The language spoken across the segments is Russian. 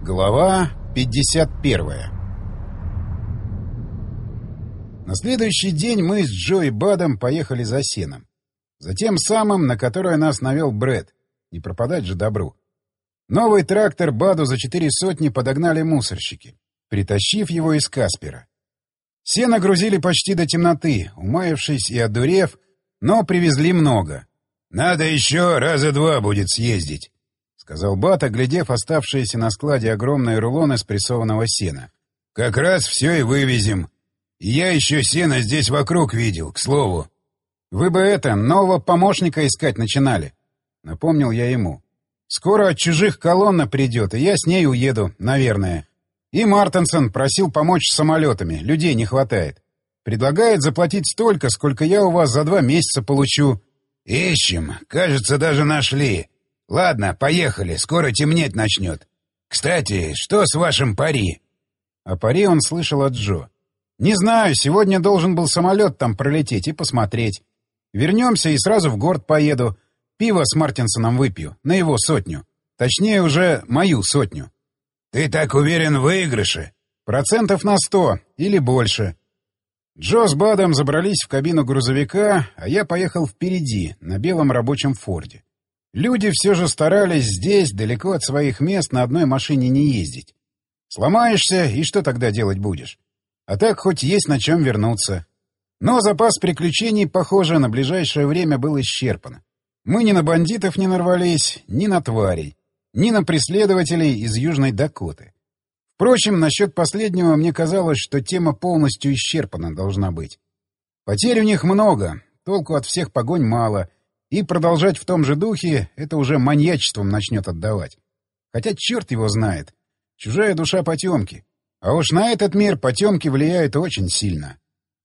Глава 51. На следующий день мы с Джо и Бадом поехали за сеном. За тем самым, на которое нас навел Брэд. Не пропадать же добру. Новый трактор Баду за 400 подогнали мусорщики, притащив его из Каспера. Сено грузили почти до темноты, умаявшись и одурев, но привезли много. «Надо еще раза два будет съездить», — сказал Бат, оглядев оставшиеся на складе огромные рулоны спрессованного сена. «Как раз все и вывезем. И я еще сено здесь вокруг видел, к слову». «Вы бы нового помощника искать начинали», — напомнил я ему. «Скоро от чужих колонна придет, и я с ней уеду, наверное. И Мартенсон просил помочь с самолетами, людей не хватает. Предлагает заплатить столько, сколько я у вас за 2 месяца получу». «Ищем, кажется, даже нашли. Ладно, поехали, скоро темнеть начнет. Кстати, что с вашим пари?» О пари он слышал от Джо. «Не знаю, сегодня должен был самолет там пролететь и посмотреть. Вернемся и сразу в город поеду. Пиво с Мартинсоном выпью, на его 100. Точнее, уже мою 100. «Ты так уверен в выигрыше?» «Процентов на 100 или больше». Джо с Бадом забрались в кабину грузовика, а я поехал впереди, на белом рабочем Форде. Люди все же старались здесь, далеко от своих мест, на одной машине не ездить. Сломаешься, и что тогда делать будешь? А так хоть есть на чем вернуться. Но запас приключений, похоже, на ближайшее время был исчерпан. Мы ни на бандитов не нарвались, ни на тварей, ни на преследователей из Южной Дакоты. Впрочем, насчет последнего мне казалось, что тема полностью исчерпана должна быть. Потерь у них много, толку от всех погонь мало, и продолжать в том же духе — это уже маньячеством начнет отдавать. Хотя черт его знает. Чужая душа потемки. А уж на этот мир потемки влияют очень сильно.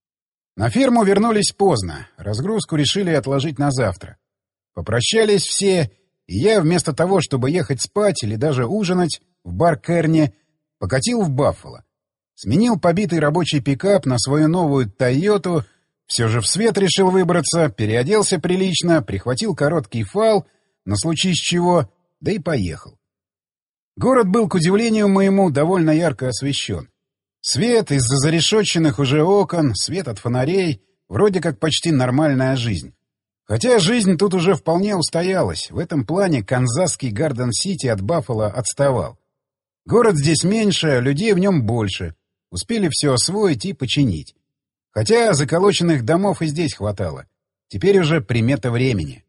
На ферму вернулись поздно, разгрузку решили отложить на завтра. Попрощались все, и я вместо того, чтобы ехать спать или даже ужинать в бар Керни, покатил в Баффало. Сменил побитый рабочий пикап на свою новую «Тойоту», все же в свет решил выбраться, переоделся прилично, прихватил короткий фал, на случай с чего, да и поехал. Город был, к удивлению моему, довольно ярко освещен. Свет из-за зарешетченных уже окон, свет от фонарей, вроде как почти нормальная жизнь. Хотя жизнь тут уже вполне устоялась, в этом плане канзасский Гарден-Сити от Баффало отставал. Город здесь меньше, а людей в нем больше. Успели все освоить и починить. Хотя заколоченных домов и здесь хватало. Теперь уже примета времени.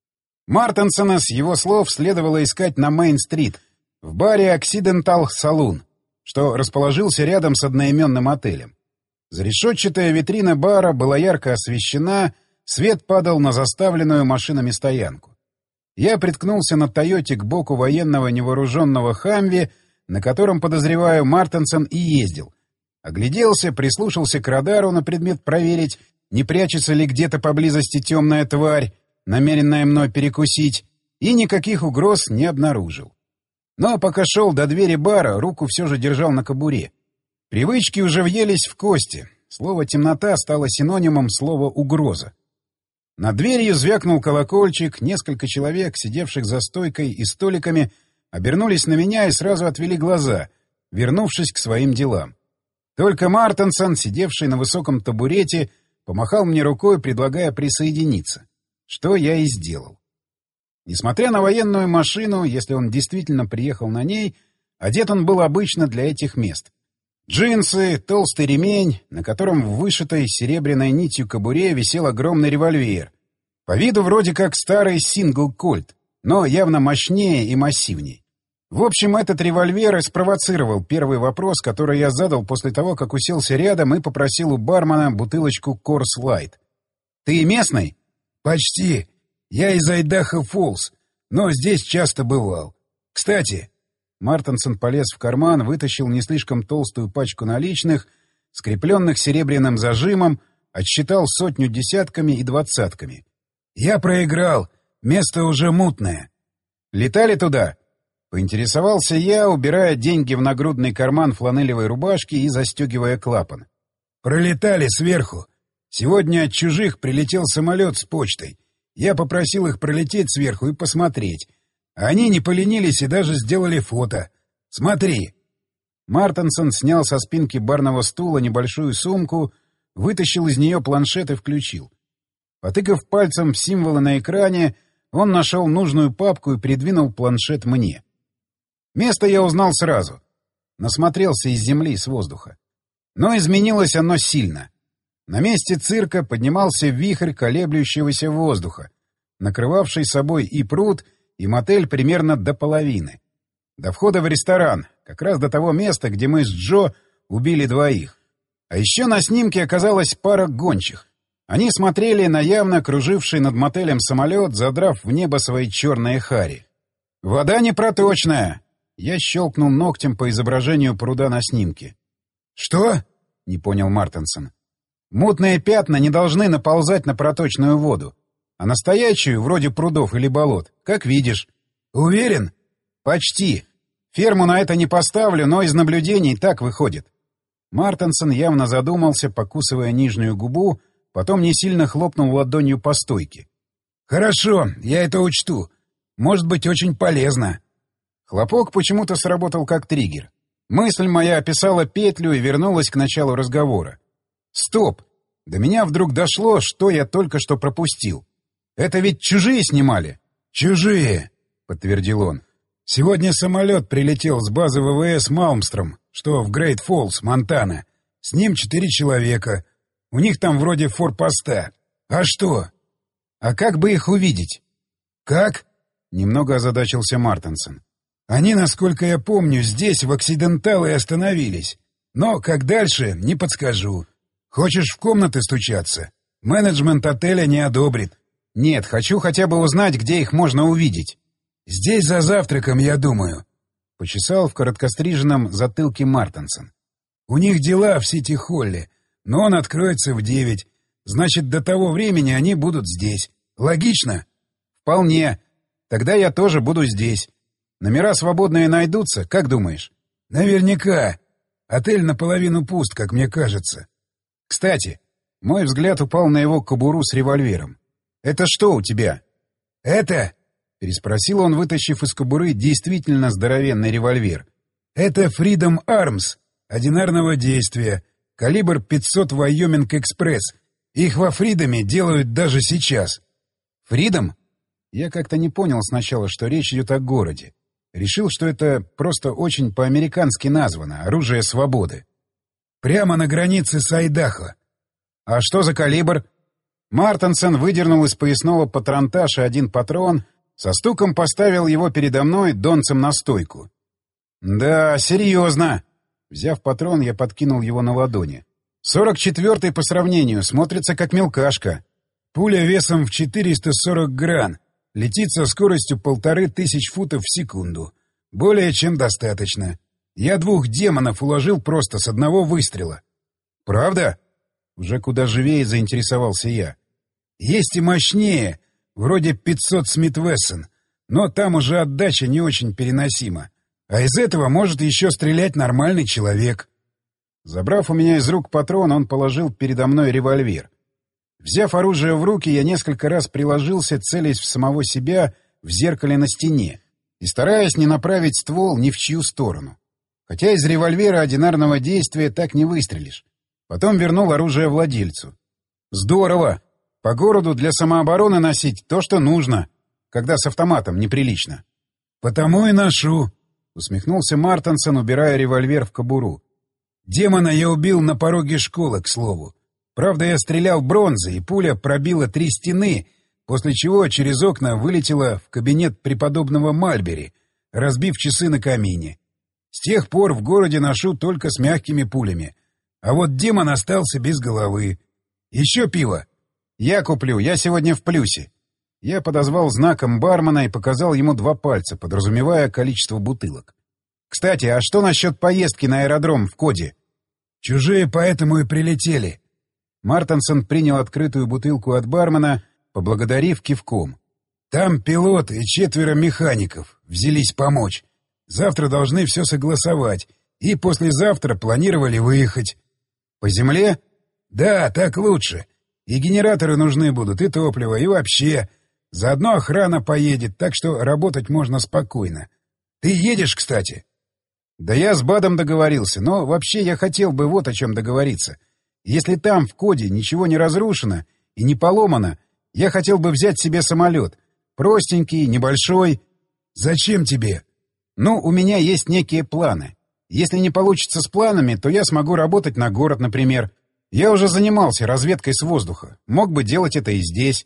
Мартенсона, с его слов, следовало искать на Мейн-стрит, в баре «Occidental Saloon», что расположился рядом с одноименным отелем. Зарешетчатая витрина бара была ярко освещена, свет падал на заставленную машинами стоянку. Я приткнулся на «Тойоте» к боку военного невооруженного «Хамви», на котором, подозреваю, Мартенсон и ездил. Огляделся, прислушался к радару на предмет проверить, не прячется ли где-то поблизости темная тварь, намеренная мной перекусить, и никаких угроз не обнаружил. Но пока шел до двери бара, руку все же держал на кобуре. Привычки уже въелись в кости. Слово «темнота» стало синонимом слова «угроза». Над дверью звякнул колокольчик, несколько человек, сидевших за стойкой и столиками, обернулись на меня и сразу отвели глаза, вернувшись к своим делам. Только Мартенсон, сидевший на высоком табурете, помахал мне рукой, предлагая присоединиться, что я и сделал. Несмотря на военную машину, если он действительно приехал на ней, одет он был обычно для этих мест. Джинсы, толстый ремень, на котором в вышитой серебряной нитью кобуре висел огромный револьвер. По виду вроде как старый сингл-кольт, но явно мощнее и массивней. В общем, этот револьвер и спровоцировал первый вопрос, который я задал после того, как уселся рядом и попросил у бармена бутылочку Корс Лайт. «Ты местный?» «Почти. Я из Айдахо-Фоллс, но здесь часто бывал. Кстати...» Мартенсон полез в карман, вытащил не слишком толстую пачку наличных, скрепленных серебряным зажимом, отсчитал 100 десятками и двадцатками. «Я проиграл. Место уже мутное». «Летали туда?» — поинтересовался я, убирая деньги в нагрудный карман фланелевой рубашки и застегивая клапан. «Пролетали сверху. Сегодня от чужих прилетел самолет с почтой. Я попросил их пролететь сверху и посмотреть. Они не поленились и даже сделали фото. Смотри!» Мартенсон снял со спинки барного стула небольшую сумку, вытащил из нее планшет и включил. Потыкав пальцем в символы на экране, он нашел нужную папку и придвинул планшет мне. Место я узнал сразу. Насмотрелся из земли и с воздуха. Но изменилось оно сильно. На месте цирка поднимался вихрь колеблющегося воздуха, накрывавший собой и пруд, и мотель примерно до половины. До входа в ресторан, как раз до того места, где мы с Джо убили двоих. А еще на снимке оказалась пара гончих. Они смотрели на явно круживший над мотелем самолет, задрав в небо свои черные хари. «Вода непроточная!» Я щелкнул ногтем по изображению пруда на снимке. «Что?» — не понял Мартенсон. «Мутные пятна не должны наползать на проточную воду. А настоящую, вроде прудов или болот, как видишь». «Уверен?» «Почти. Ферму на это не поставлю, но из наблюдений так выходит». Мартенсон явно задумался, покусывая нижнюю губу, потом не сильно хлопнул ладонью по стойке. «Хорошо, я это учту. Может быть, очень полезно». Хлопок почему-то сработал как триггер. Мысль моя описала петлю и вернулась к началу разговора. «Стоп! До меня вдруг дошло, что я только что пропустил. Это ведь чужие снимали?» «Чужие», — подтвердил он. «Сегодня самолет прилетел с базы ВВС Малмстром, что в Грейт-Фоллс, Монтана. С ним 4 человека. У них там вроде форпоста. А что?» «А как бы их увидеть?» «Как?» — немного озадачился Мартенсон. «Они, насколько я помню, здесь в Оксидентал и остановились. Но как дальше, не подскажу. Хочешь в комнаты стучаться? Менеджмент отеля не одобрит». «Нет, хочу хотя бы узнать, где их можно увидеть». «Здесь за завтраком, я думаю», — почесал в короткостриженном затылке Мартенсон. «У них дела в Сити-Холле, но он откроется в 9. Значит, до того времени они будут здесь. Логично?» «Вполне. Тогда я тоже буду здесь. Номера свободные найдутся, как думаешь?» «Наверняка. Отель наполовину пуст, как мне кажется». «Кстати», мой взгляд упал на его кобуру с револьвером. «Это что у тебя?» «Это?» — переспросил он, вытащив из кобуры действительно здоровенный револьвер. «Это Freedom Arms, одинарного действия, калибр 500 Вайоминг Экспресс. Их во Фридоме делают даже сейчас». «Фридом?» Я как-то не понял сначала, что речь идет о городе. Решил, что это просто очень по-американски названо — оружие свободы. «Прямо на границе с Айдахо». «А что за калибр?» Мартенсон выдернул из поясного патронташа один патрон, со стуком поставил его передо мной донцем на стойку. «Да, серьезно!» Взяв патрон, я подкинул его на ладони. 44-й по сравнению, смотрится как мелкашка. Пуля весом в 440 гран. Летит со скоростью 1500 футов в секунду. Более чем достаточно. Я 2 демонов уложил просто с одного выстрела». «Правда?» Уже куда живее заинтересовался я. «Есть и мощнее, вроде 500 Смит-Вессон, но там уже отдача не очень переносима. А из этого может еще стрелять нормальный человек». Забрав у меня из рук патрон, он положил передо мной револьвер. Взяв оружие в руки, я несколько раз приложился, целясь в самого себя в зеркале на стене и стараясь не направить ствол ни в чью сторону. Хотя из револьвера одинарного действия так не выстрелишь. Потом вернул оружие владельцу. «Здорово! По городу для самообороны носить то, что нужно, когда с автоматом неприлично». «Потому и ношу», — усмехнулся Мартенсон, убирая револьвер в кобуру. «Демона я убил на пороге школы, к слову. Правда, я стрелял бронзой, и пуля пробила 3 стены, после чего через окна вылетела в кабинет преподобного Мальбери, разбив часы на камине. С тех пор в городе ношу только с мягкими пулями. А вот демон остался без головы. Еще пиво?» «Я куплю, я сегодня в плюсе». Я подозвал знаком бармена и показал ему 2 пальца, подразумевая количество бутылок. «Кстати, а что насчет поездки на аэродром в Коде?» «Чужие поэтому и прилетели». Мартенсон принял открытую бутылку от бармена, поблагодарив кивком. «Там пилот и 4 механиков взялись помочь. Завтра должны все согласовать, и послезавтра планировали выехать». «По земле?» «Да, так лучше. И генераторы нужны будут, и топливо, и вообще. Заодно охрана поедет, так что работать можно спокойно. Ты едешь, кстати?» Да я с Бадом договорился, но вообще я хотел бы вот о чем договориться. Если там, в коде, ничего не разрушено и не поломано, я хотел бы взять себе самолет. Простенький, небольшой. Зачем тебе? Ну, у меня есть некие планы. Если не получится с планами, то я смогу работать на город, например. Я уже занимался разведкой с воздуха. Мог бы делать это и здесь.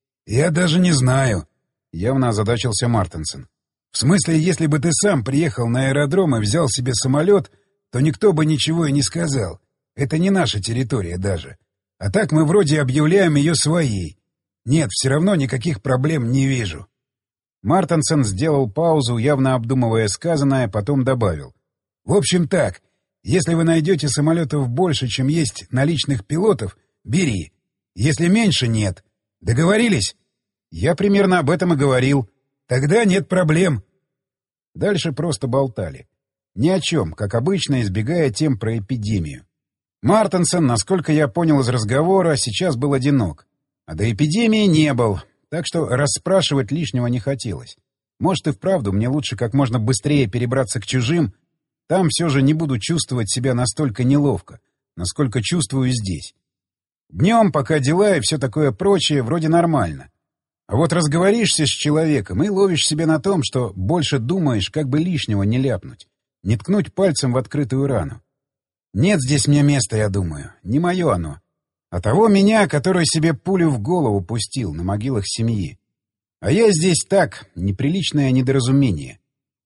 Я даже не знаю. Явно озадачился Мартенсен. В смысле, если бы ты сам приехал на аэродром и взял себе самолет, то никто бы ничего и не сказал. Это не наша территория даже. А так мы вроде объявляем ее своей. Нет, все равно никаких проблем не вижу. Мартенсен сделал паузу, явно обдумывая сказанное, потом добавил. В общем так, если вы найдете самолетов больше, чем есть наличных пилотов, бери. Если меньше — нет. Договорились? Я примерно об этом и говорил. Тогда нет проблем. Дальше просто болтали. Ни о чем, как обычно, избегая тем про эпидемию. Мартенсен, насколько я понял из разговора, сейчас был одинок. А до эпидемии не был, так что расспрашивать лишнего не хотелось. Может, и вправду мне лучше как можно быстрее перебраться к чужим. Там все же не буду чувствовать себя настолько неловко, насколько чувствую здесь. Днем, пока дела и все такое прочее, вроде нормально. А вот разговоришься с человеком и ловишь себя на том, что больше думаешь, как бы лишнего не ляпнуть, не ткнуть пальцем в открытую рану. Нет здесь мне места, я думаю, не мое оно. А того меня, который себе пулю в голову пустил на могилах семьи. А я здесь так, неприличное недоразумение.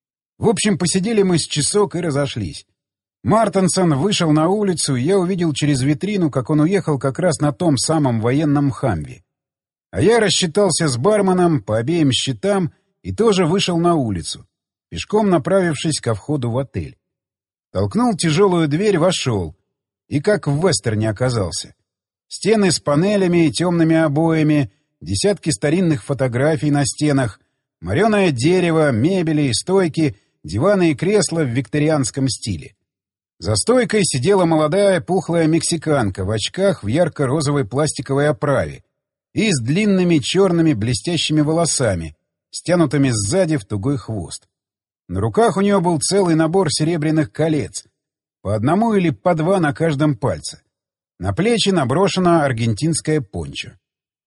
В общем, посидели мы с часок и разошлись. Мартенсен вышел на улицу, и я увидел через витрину, как он уехал как раз на том самом военном «Хамви». А я рассчитался с барменом по обеим счетам и тоже вышел на улицу, пешком направившись ко входу в отель. Толкнул тяжелую дверь, вошел. И как в вестерне оказался. Стены с панелями и темными обоями, десятки старинных фотографий на стенах, мореное дерево, мебели и стойки, диваны и кресла в викторианском стиле. За стойкой сидела молодая пухлая мексиканка в очках в ярко-розовой пластиковой оправе и с длинными черными блестящими волосами, стянутыми сзади в тугой хвост. На руках у нее был целый набор серебряных колец, по одному или по два на каждом пальце. На плечи наброшена аргентинская пончо.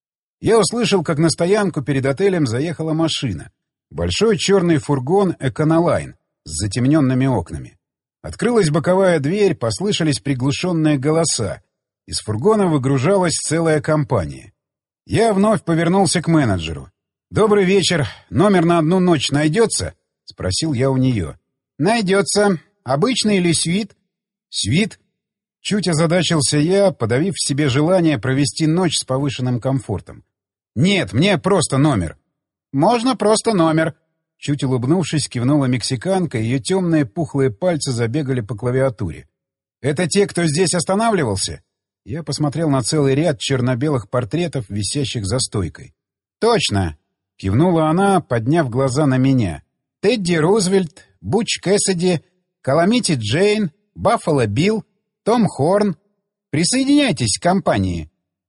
Я услышал, как на стоянку перед отелем заехала машина. Большой черный фургон «Эконолайн» с затемненными окнами. Открылась боковая дверь, послышались приглушенные голоса. Из фургона выгружалась целая компания. Я вновь повернулся к менеджеру. «Добрый вечер. Номер на одну ночь найдется?» — спросил я у нее. «Найдется. Обычный или свит?» «Свит?» Чуть озадачился я, подавив в себе желание провести ночь с повышенным комфортом. «Нет, мне просто номер». «Можно просто номер». Чуть улыбнувшись, кивнула мексиканка, ее темные пухлые пальцы забегали по клавиатуре. «Это те, кто здесь останавливался?» Я посмотрел на целый ряд черно-белых портретов, висящих за стойкой. «Точно!» — кивнула она, подняв глаза на меня. «Тедди Рузвельт, Буч Кэссиди, Каламити Джейн, Баффало Билл, Том Хорн. Присоединяйтесь к компании».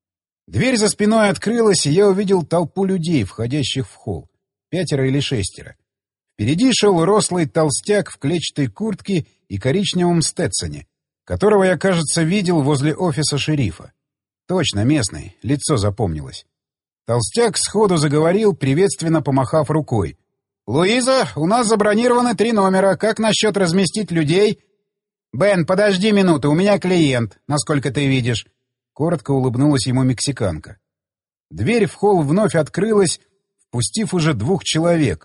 Дверь за спиной открылась, и я увидел толпу людей, входящих в холл. 5 или 6. Впереди шел рослый толстяк в клетчатой куртке и коричневом стетсоне, которого я, кажется, видел возле офиса шерифа. Точно, местный, лицо запомнилось. Толстяк сходу заговорил, приветственно помахав рукой. «Луиза, у нас забронированы 3 номера. Как насчет разместить людей?» «Бен, подожди минуту, у меня клиент, насколько ты видишь». Коротко улыбнулась ему мексиканка. Дверь в холл вновь открылась, впустив уже 2 человек.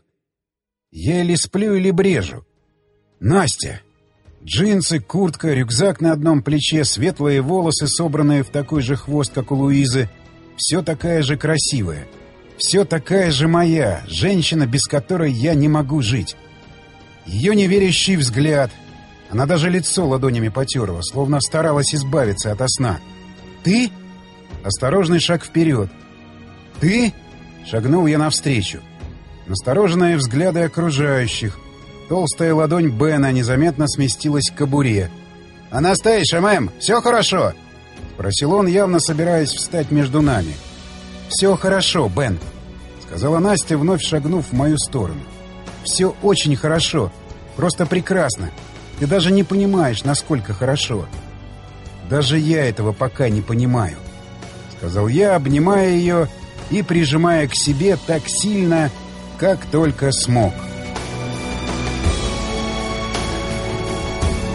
Я или сплю, или брежу. Настя. Джинсы, куртка, рюкзак на одном плече, светлые волосы, собранные в такой же хвост, как у Луизы. Все такая же красивая. Все такая же моя, женщина, без которой я не могу жить. Ее неверящий взгляд. Она даже лицо ладонями потерла, словно старалась избавиться ото сна. «Ты?» Осторожный шаг вперед. «Ты?» Шагнул я навстречу. Настороженные взгляды окружающих. Толстая ладонь Бена незаметно сместилась к кобуре. «Анастейша, мэм, все хорошо?» Просил он, явно собираясь встать между нами. «Все хорошо, Бен», — сказала Настя, вновь шагнув в мою сторону. «Все очень хорошо. Просто прекрасно. Ты даже не понимаешь, насколько хорошо. Даже я этого пока не понимаю, — сказал я, обнимая ее и прижимая к себе так сильно, как только смог.